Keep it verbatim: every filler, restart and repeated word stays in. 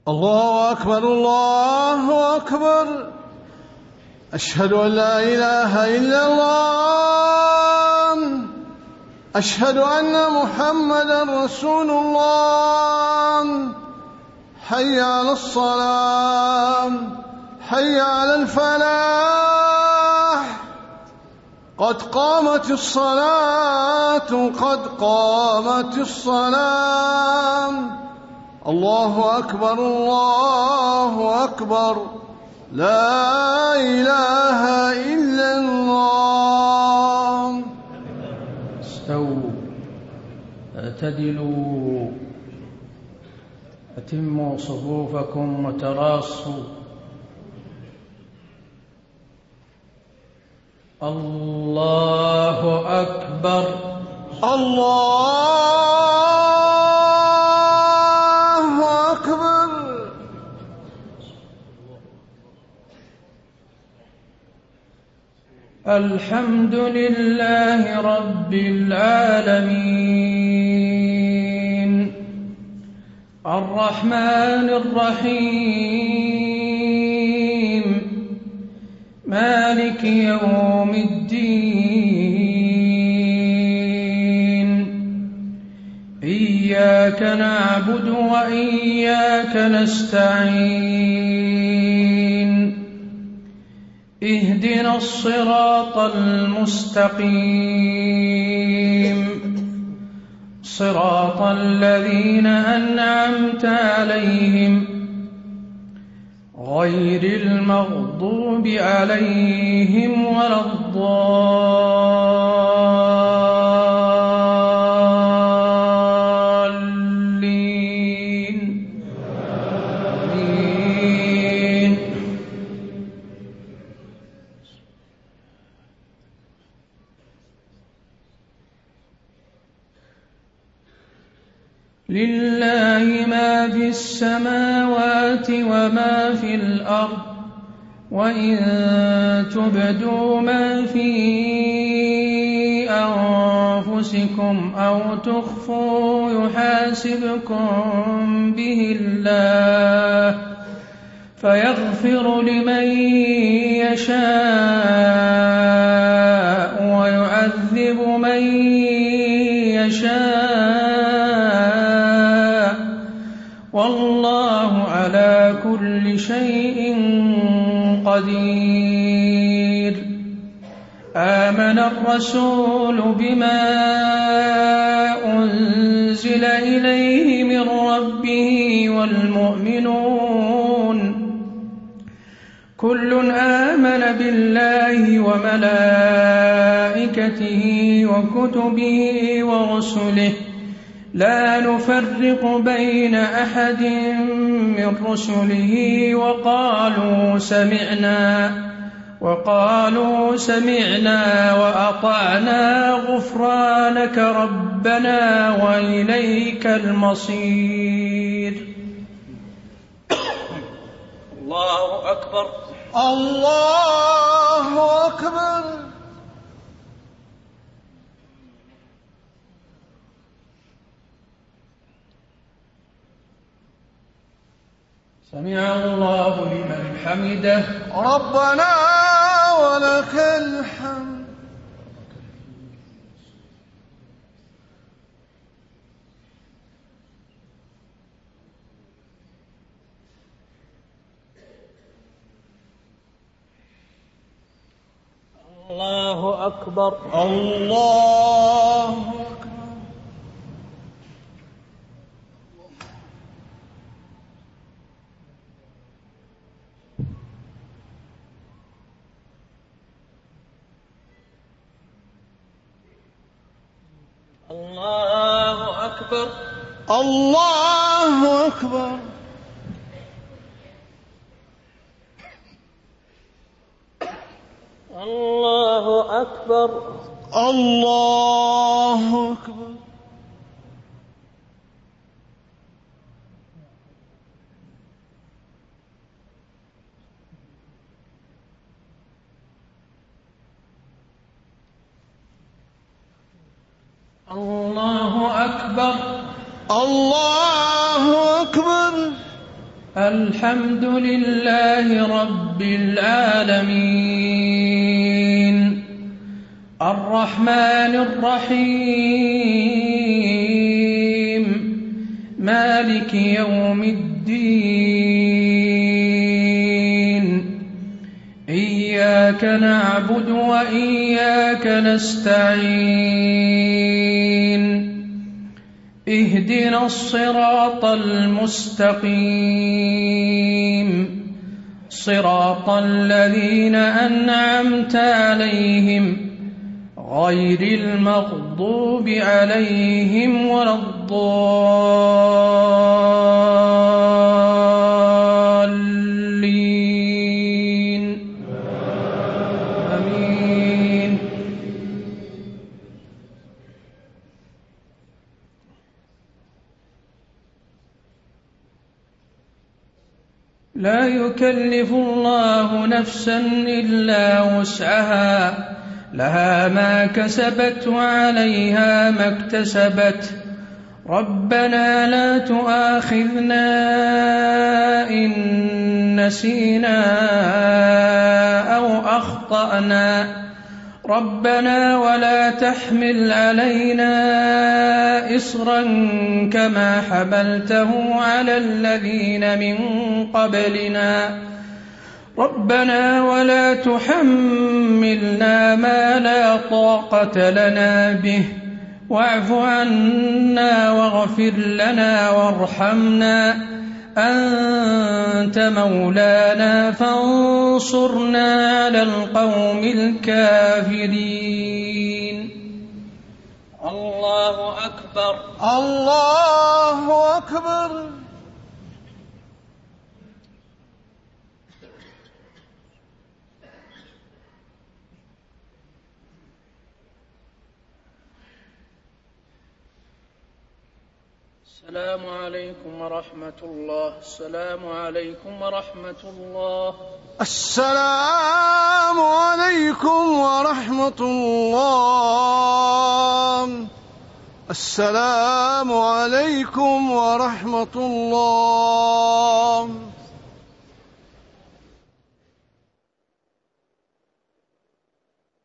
الله أكبر الله أكبر. أشهد أن لا إله إلا الله. أشهد أن محمدا رسول الله. حي على الصلاة، حي على الفلاح، قد قامت الصلاة، قد قامت الصلاة. الله أكبر الله أكبر. لا إله إلا الله. استووا، اعتدلوا، أتموا صفوفكم وتراصوا. الله أكبر الله أكبر. الحمد لله رب العالمين، الرحمن الرحيم، مالك يوم الدين. إياك نعبد وإياك نستعين. اهدنا الصراط المستقيم، صراط الذين أنعمت عليهم غير المغضوب عليهم ولا الضالين. آمين. لله ما في السماوات وما في الأرض، وإن تبدوا ما في أنفسكم أو تخفوا يحاسبكم به الله، فيغفر لمن يشاء ويعذب من يشاء، والله على كل شيء قدير. آمن الرسول بما أنزل إليه من ربه والمؤمنون كل آمن بالله وملائكته وكتبه ورسله لا نفرق بين أحد من رسله، وقالوا سمعنا وقالوا سمعنا وأطعنا غفرانك ربنا وإليك المصير. الله أكبر الله أكبر. سمع الله لمن حمده ربنا ولك الحمد. الله أكبر الله أكبر. الله أكبر الله أكبر. الله أكبر الله أكبر. الله أكبر الله أكبر. الحمد لله رب العالمين الرحمن الرحيم مالك يوم الدين إياك نعبد وإياك نستعين اهدنا الصراط المستقيم صراط الذين أنعمت عليهم غير المغضوب عليهم ولا الضالين آمين. لا يكلف الله نفسا إلا وسعها لها ما كسبت وعليها ما اكتسبت ربنا لا تؤاخذنا إن نسينا أو أخطأنا ربنا ولا تحمل علينا إصرا كما حملته على الذين من قبلنا ربنا ولا تحملنا ما لا طاقة لنا به واعف عنا واغفر لنا وارحمنا أنت مولانا فانصرنا على القوم الكافرين. الله أكبر الله أكبر. السلام عليكم ورحمة الله. السلام عليكم ورحمة الله. السلام عليكم ورحمة الله. السلام عليكم ورحمة الله.